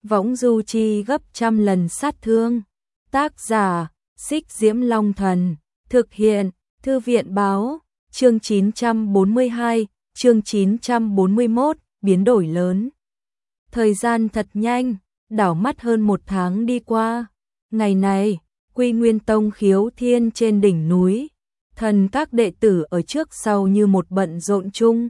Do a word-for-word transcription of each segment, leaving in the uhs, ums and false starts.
võng du chi gấp trăm lần sát thương. Tác giả, Xích Diễm Long Thần, thực hiện, Thư viện báo, chương chín trăm bốn mươi hai, chương chín trăm bốn mươi mốt, biến đổi lớn. Thời gian thật nhanh, đảo mắt hơn một tháng đi qua. Ngày này, Quy Nguyên Tông khiếu thiên trên đỉnh núi, thần các đệ tử ở trước sau như một bận rộn chung.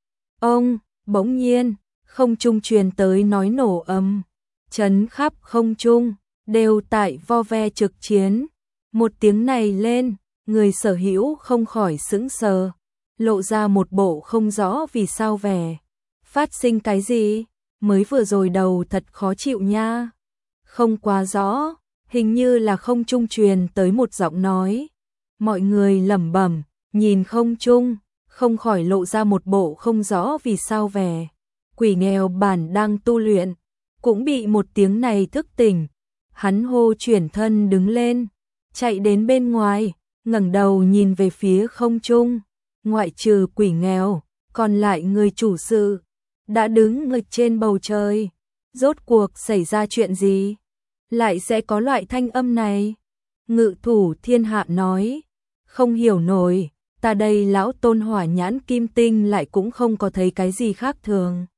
Ông, bỗng nhiên, không trung truyền tới nói nổ ầm, chấn khắp không trung, đều tại vo ve trực chiến. Một tiếng này lên, người sở hữu không khỏi sững sờ, lộ ra một bộ không rõ vì sao vẻ. Phát sinh cái gì? Mới vừa rồi đầu thật khó chịu nha. Không quá rõ, hình như là không trung truyền tới một giọng nói. Mọi người lẩm bẩm, nhìn không trung, không khỏi lộ ra một bộ không rõ vì sao vẻ. Quỷ nghèo bản đang tu luyện, cũng bị một tiếng này thức tỉnh. Hắn hô chuyển thân đứng lên, chạy đến bên ngoài, ngẩng đầu nhìn về phía không trung. Ngoại trừ quỷ nghèo, còn lại người chủ sự đã đứng ngực trên bầu trời. Rốt cuộc xảy ra chuyện gì? Lại sẽ có loại thanh âm này? Ngự thủ thiên hạ nói, không hiểu nổi, ta đây lão Tôn hỏa nhãn kim tinh lại cũng không có thấy cái gì khác thường.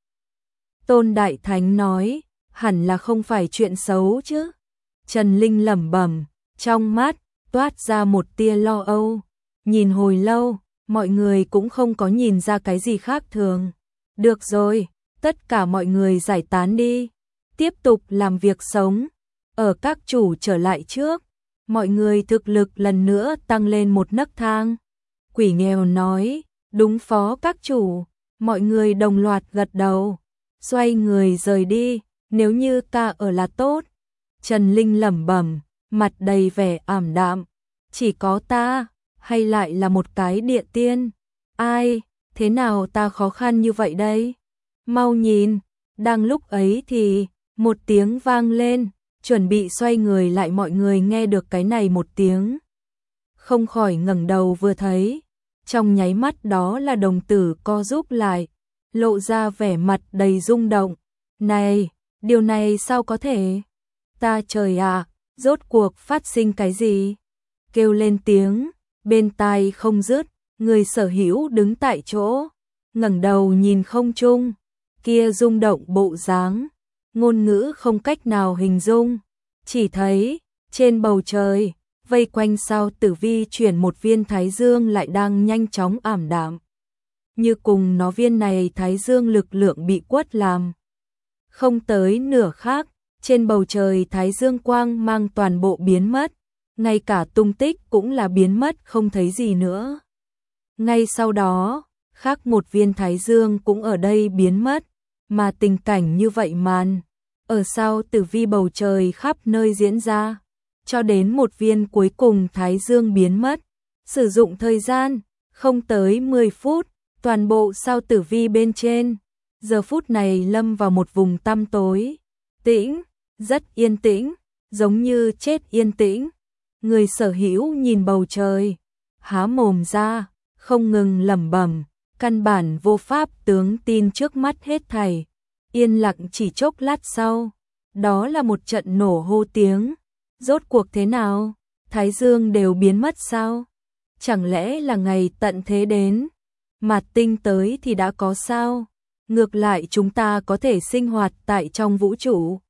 Tôn Đại Thánh nói, hẳn là không phải chuyện xấu chứ. Trần Linh lẩm bẩm, trong mắt toát ra một tia lo âu. Nhìn hồi lâu, mọi người cũng không có nhìn ra cái gì khác thường. Được rồi, tất cả mọi người giải tán đi, tiếp tục làm việc sống. Ở các chủ trở lại trước, mọi người thực lực lần nữa tăng lên một nấc thang. Quỷ nghèo nói, đúng phó các chủ. Mọi người đồng loạt gật đầu, xoay người rời đi. Nếu như ta ở là tốt. Trần Linh lẩm bẩm, mặt đầy vẻ ảm đạm. Chỉ có ta, hay lại là một cái địa tiên? Ai, thế nào ta khó khăn như vậy đây? Mau nhìn. Đang lúc ấy thì một tiếng vang lên, chuẩn bị xoay người lại, mọi người nghe được cái này một tiếng, không khỏi ngẩng đầu vừa thấy, trong nháy mắt đó là đồng tử co rúm lại, lộ ra vẻ mặt đầy rung động. Này, điều này sao có thể? Ta trời ạ, rốt cuộc phát sinh cái gì? Kêu lên tiếng, bên tai không dứt, người sở hữu đứng tại chỗ, ngẩng đầu nhìn không trung, kia rung động bộ dáng, ngôn ngữ không cách nào hình dung. Chỉ thấy, trên bầu trời, vây quanh sao tử vi chuyển một viên thái dương lại đang nhanh chóng ảm đạm. Như cùng nó viên này thái dương lực lượng bị quất làm. Không tới nửa khác, trên bầu trời thái dương quang mang toàn bộ biến mất, ngay cả tung tích cũng là biến mất không thấy gì nữa. Ngay sau đó, khác một viên thái dương cũng ở đây biến mất, mà tình cảnh như vậy màn ở sao tử vi bầu trời khắp nơi diễn ra, cho đến một viên cuối cùng thái dương biến mất. Sử dụng thời gian, không tới mười phút, toàn bộ sao tử vi bên trên, giờ phút này lâm vào một vùng tăm tối. Tĩnh, rất yên tĩnh, giống như chết yên tĩnh. Người sở hữu nhìn bầu trời, há mồm ra, không ngừng lẩm bẩm, căn bản vô pháp tướng tin trước mắt hết thảy. Yên lặng chỉ chốc lát sau, đó là một trận nổ hô tiếng. Rốt cuộc thế nào? Thái dương đều biến mất sao? Chẳng lẽ là ngày tận thế đến? Mạt tinh tới thì đã có sao? Ngược lại chúng ta có thể sinh hoạt tại trong vũ trụ.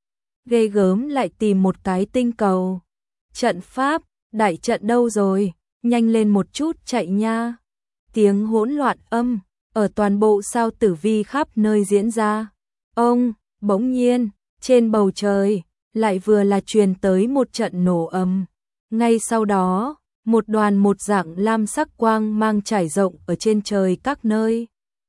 Ghê gớm, lại tìm một cái tinh cầu. Trận pháp, đại trận đâu rồi? Nhanh lên một chút chạy nha. Tiếng hỗn loạn âm ở toàn bộ sao tử vi khắp nơi diễn ra. Ông, bỗng nhiên, trên bầu trời lại vừa là truyền tới một trận nổ ầm. Ngay sau đó, một đoàn một dạng lam sắc quang mang trải rộng ở trên trời các nơi.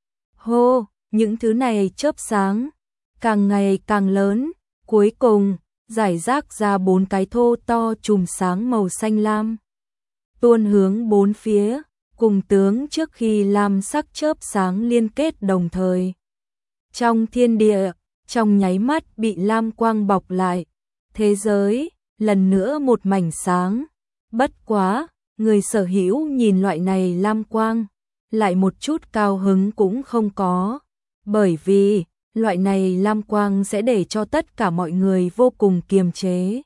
Hô, những thứ này chớp sáng, càng ngày càng lớn, cuối cùng giải rác ra bốn cái thô to chùm sáng màu xanh lam, tuôn hướng bốn phía, cùng tướng trước khi lam sắc chớp sáng liên kết đồng thời. Trong thiên địa, trong nháy mắt bị lam quang bọc lại, thế giới lần nữa một mảnh sáng. Bất quá, người sở hữu nhìn loại này lam quang, lại một chút cao hứng cũng không có, bởi vì Loại này lam quang sẽ để cho tất cả mọi người vô cùng kiềm chế.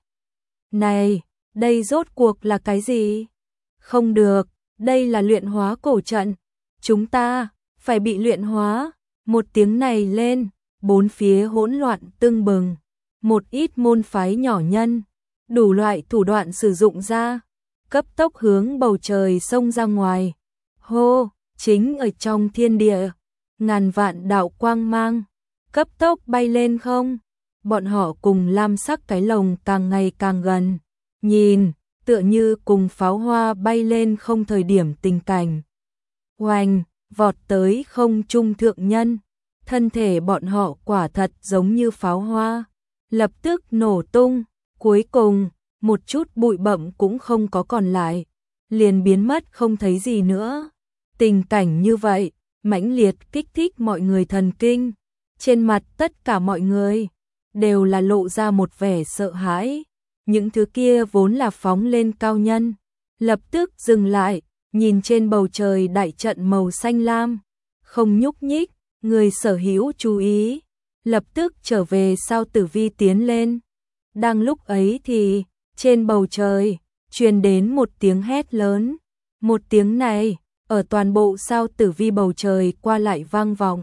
Này, đây rốt cuộc là cái gì? Không được, đây là luyện hóa cổ trận. Chúng ta phải bị luyện hóa. Một tiếng này lên, bốn phía hỗn loạn tưng bừng. Một ít môn phái nhỏ nhân, đủ loại thủ đoạn sử dụng ra, cấp tốc hướng bầu trời xông ra ngoài. Hô, chính ở trong thiên địa, ngàn vạn đạo quang mang, cấp tốc bay lên không. Bọn họ cùng lam sắc cái lồng càng ngày càng gần, nhìn, tựa như cùng pháo hoa bay lên không thời điểm tình cảnh. Oanh, vọt tới không trung thượng nhân, thân thể bọn họ quả thật giống như pháo hoa, lập tức nổ tung, cuối cùng, một chút bụi bặm cũng không có còn lại, liền biến mất không thấy gì nữa. Tình cảnh như vậy, mãnh liệt kích thích mọi người thần kinh, trên mặt tất cả mọi người đều là lộ ra một vẻ sợ hãi. Những thứ kia vốn là phóng lên cao nhân, lập tức dừng lại, nhìn trên bầu trời đại trận màu xanh lam, không nhúc nhích, người sở hữu chú ý, lập tức trở về sao tử vi tiến lên. Đang lúc ấy thì, trên bầu trời, truyền đến một tiếng hét lớn, một tiếng này, ở toàn bộ sao tử vi bầu trời qua lại vang vọng.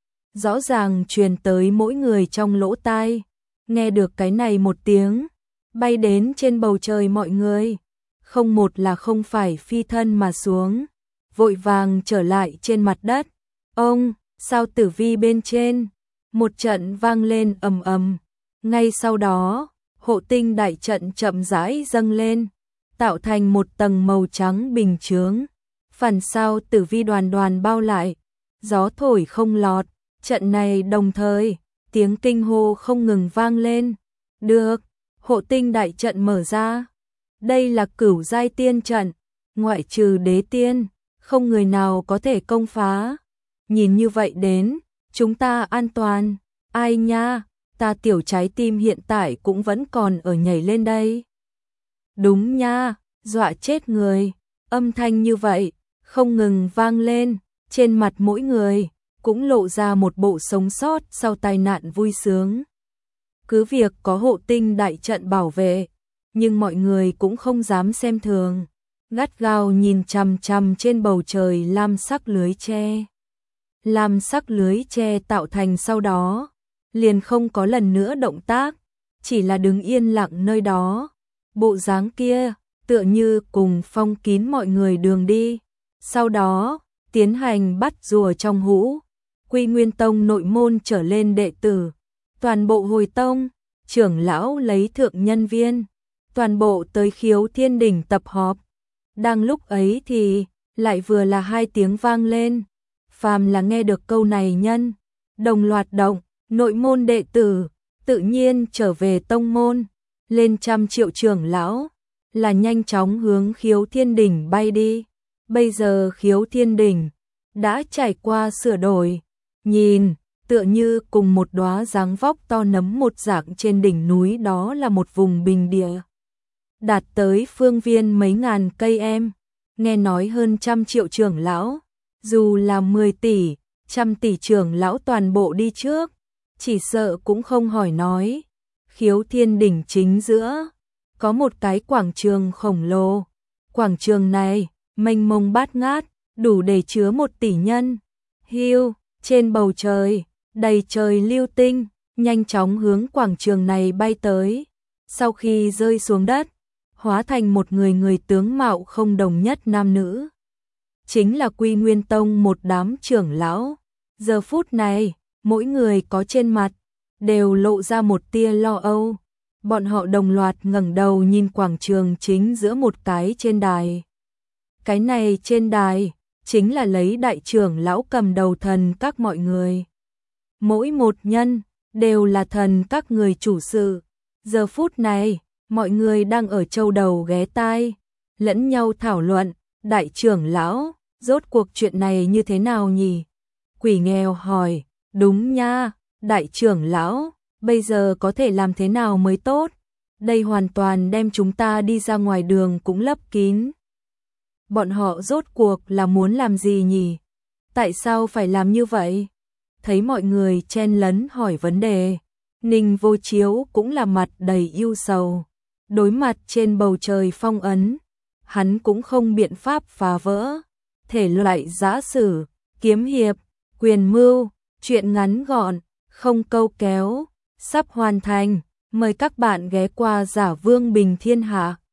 Rõ ràng truyền tới mỗi người trong lỗ tai, nghe được cái này một tiếng, bay đến trên bầu trời mọi người, không một là không phải phi thân mà xuống, vội vàng trở lại trên mặt đất. Ông, sao tử vi bên trên, một trận vang lên ầm ầm, ngay sau đó, hộ tinh đại trận chậm rãi dâng lên, tạo thành một tầng màu trắng bình chướng, phản sao tử vi đoàn đoàn bao lại, gió thổi không lọt, trận này đồng thời, tiếng kinh hô không ngừng vang lên. Được, hộ tinh đại trận mở ra. Đây là cửu giai tiên trận, ngoại trừ đế tiên, không người nào có thể công phá. Nhìn như vậy đến, chúng ta an toàn. Ai nha, ta tiểu trái tim hiện tại cũng vẫn còn ở nhảy lên đây. Đúng nha, dọa chết người. Âm thanh như vậy, không ngừng vang lên, trên mặt mỗi người cũng lộ ra một bộ sống sót sau tai nạn vui sướng. Cứ việc có hộ tinh đại trận bảo vệ, nhưng mọi người cũng không dám xem thường, gắt gao nhìn chằm chằm trên bầu trời lam sắc lưới tre. Lam sắc lưới tre tạo thành sau đó, liền không có lần nữa động tác, chỉ là đứng yên lặng nơi đó. Bộ dáng kia, tựa như cùng phong kín mọi người đường đi. Sau đó, tiến hành bắt rùa trong hũ, Quy Nguyên Tông nội môn trở lên đệ tử, toàn bộ hồi tông, trưởng lão lấy thượng nhân viên, toàn bộ tới Khiếu Thiên Đỉnh tập họp. Đang lúc ấy thì, lại vừa là hai tiếng vang lên, phàm là nghe được câu này nhân, đồng loạt động, nội môn đệ tử, tự nhiên trở về tông môn, lên trăm triệu trưởng lão, là nhanh chóng hướng Khiếu Thiên Đỉnh bay đi. Bây giờ Khiếu Thiên Đỉnh đã trải qua sửa đổi, nhìn tựa như cùng một đóa dáng vóc to nấm một dạng trên đỉnh núi, đó là một vùng bình địa, đạt tới phương viên mấy ngàn cây em, nghe nói hơn trăm triệu trưởng lão, dù là mười tỷ, trăm tỷ trưởng lão toàn bộ đi trước, chỉ sợ cũng không hỏi nói. Khiếu Thiên Đỉnh chính giữa, có một cái quảng trường khổng lồ, quảng trường này, mênh mông bát ngát, đủ để chứa một tỷ nhân. Hiu, trên bầu trời, đầy trời lưu tinh, nhanh chóng hướng quảng trường này bay tới. Sau khi rơi xuống đất, hóa thành một người người tướng mạo không đồng nhất nam nữ. Chính là Quy Nguyên Tông một đám trưởng lão. Giờ phút này, mỗi người có trên mặt, đều lộ ra một tia lo âu. Bọn họ đồng loạt ngẩng đầu nhìn quảng trường chính giữa một cái trên đài. Cái này trên đài, chính là lấy đại trưởng lão cầm đầu thần các mọi người. Mỗi một nhân, đều là thần các người chủ sự. Giờ phút này, mọi người đang ở châu đầu ghé tai, lẫn nhau thảo luận, đại trưởng lão, rốt cuộc chuyện này như thế nào nhỉ? Quỷ nghèo hỏi, đúng nha, đại trưởng lão, bây giờ có thể làm thế nào mới tốt? Đây hoàn toàn đem chúng ta đi ra ngoài đường cũng lấp kín. Bọn họ rốt cuộc là muốn làm gì nhỉ? Tại sao phải làm như vậy? thấy mọi người chen lấn hỏi vấn đề, Ninh Vô Chiếu cũng là mặt đầy ưu sầu. Đối mặt trên bầu trời phong ấn, hắn cũng không biện pháp phá vỡ. Thể loại giã sử, kiếm hiệp, quyền mưu, truyện ngắn gọn, không câu kéo, sắp hoàn thành. Mời các bạn ghé qua Giả Vương Bình Thiên Hạ.